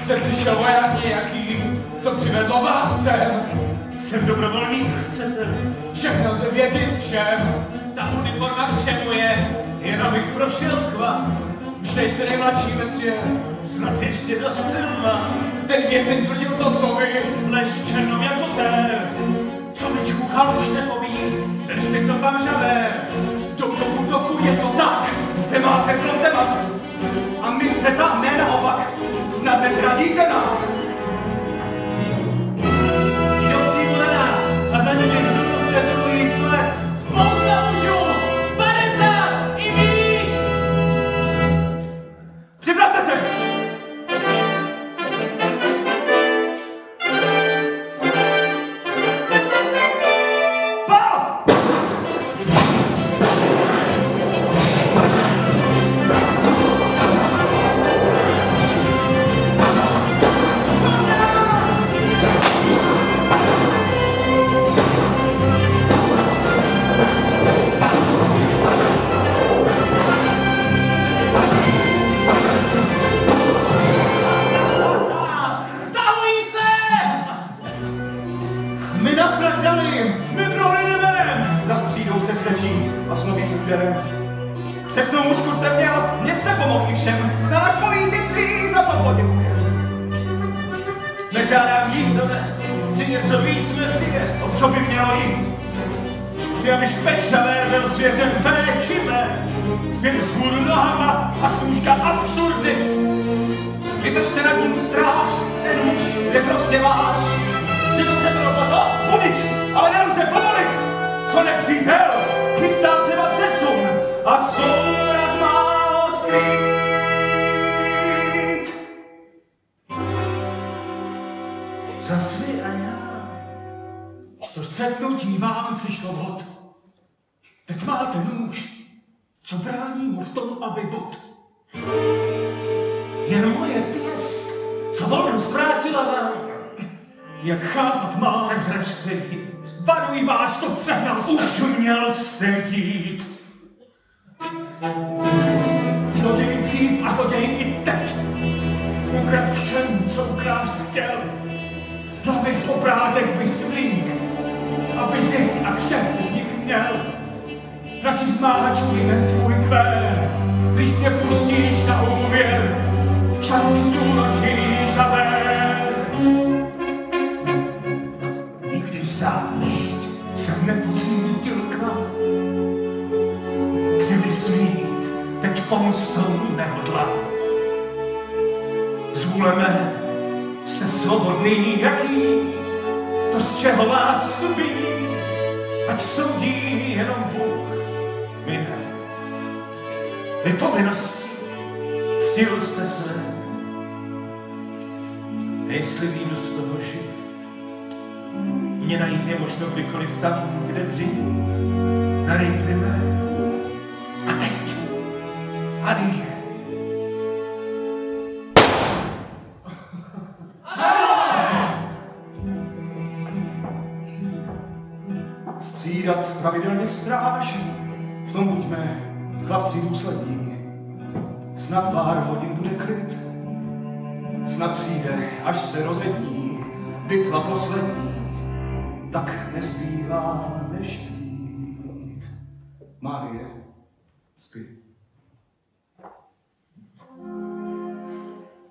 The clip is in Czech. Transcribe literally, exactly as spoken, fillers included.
jste přišel voják nějaký, co přivedlo vás sem. Jsem dobrovolník, chcete? Všechno se věřit všem. Ta uniforma k čemu je? Jen abych prošel k vám. Už nejsi nejmladší mesě. Snad ještě dost silná. Ten vězeň tvrdil to, co vy. Lež černou jako tér. Co mi čkuchal, už nepoví. Ten špicl pan Žaver. Do toho útoku je to tak. Zde máte zlote vás. A my jste tam, ne naopak. Snad nezradíte nás. Jdou přímo na nás a za nimi kdo světlují sled. Spousta mužů! padesát i víc! Připravte se! Pál! My na Fragdali! My prohledeme! Zastřídou se slečí a s novým úderem. Přesnou mužku jste měl, mě jste pomohli všem. Snad až bolí vyslí, za to poděkujem. Nežádám nikdo ne, chci něco víc Mesie. O co by mělo jít? Chci, aby špek Žaver byl světem péči mé. Směr vzhůru nohama a snůžka absurdit. Vydržte nad ním stráž, ten muž je prostě váš. Že to bylo toto, budiš, ale nelze povolit. Co nepřítel, chystá třeba přesun a sourad má ho skrýt. Zas vy a já. To střetnutí vám přišlo vhod. Teď máte nůž, co brání mu v tom, aby bud. Jen moje pěst, co volnost vrátila vám. Jak chápat má, Tak hračte jít. varuji vás, to přehnal jste. Už měl jste jít. Zloděj dřív a zloděj i teď. Ukrad všem, co ukrást chtěl. Aby z obrátek by svlík, aby zvěst a kšeft z nich měl. Radši zmáčkuj ten svůj kvér, když mě pustíš na úvěr. Šanci sounočí Žaver. Nikdy zášť Jsem nepocítil k vám, kdyby smít, teď pomstou nehodlá. Z vůle mé jste svobodný, jaký, to z čeho vás viní, ať soudí jenom Bůh, my ne. Vy povinnosti ctil jste své, jestli vyjdu z toho živ, mě najít je možno kdykoliv tam, kde dřív, na rejtry mé. A teď, Adie. střídat pravidelně stráž, v tom buďme chlapci důslední. Snad pár hodin bude klid, snad přijde, až se rozední bitva poslední, tak nezbývá než chtít. Márie, spí.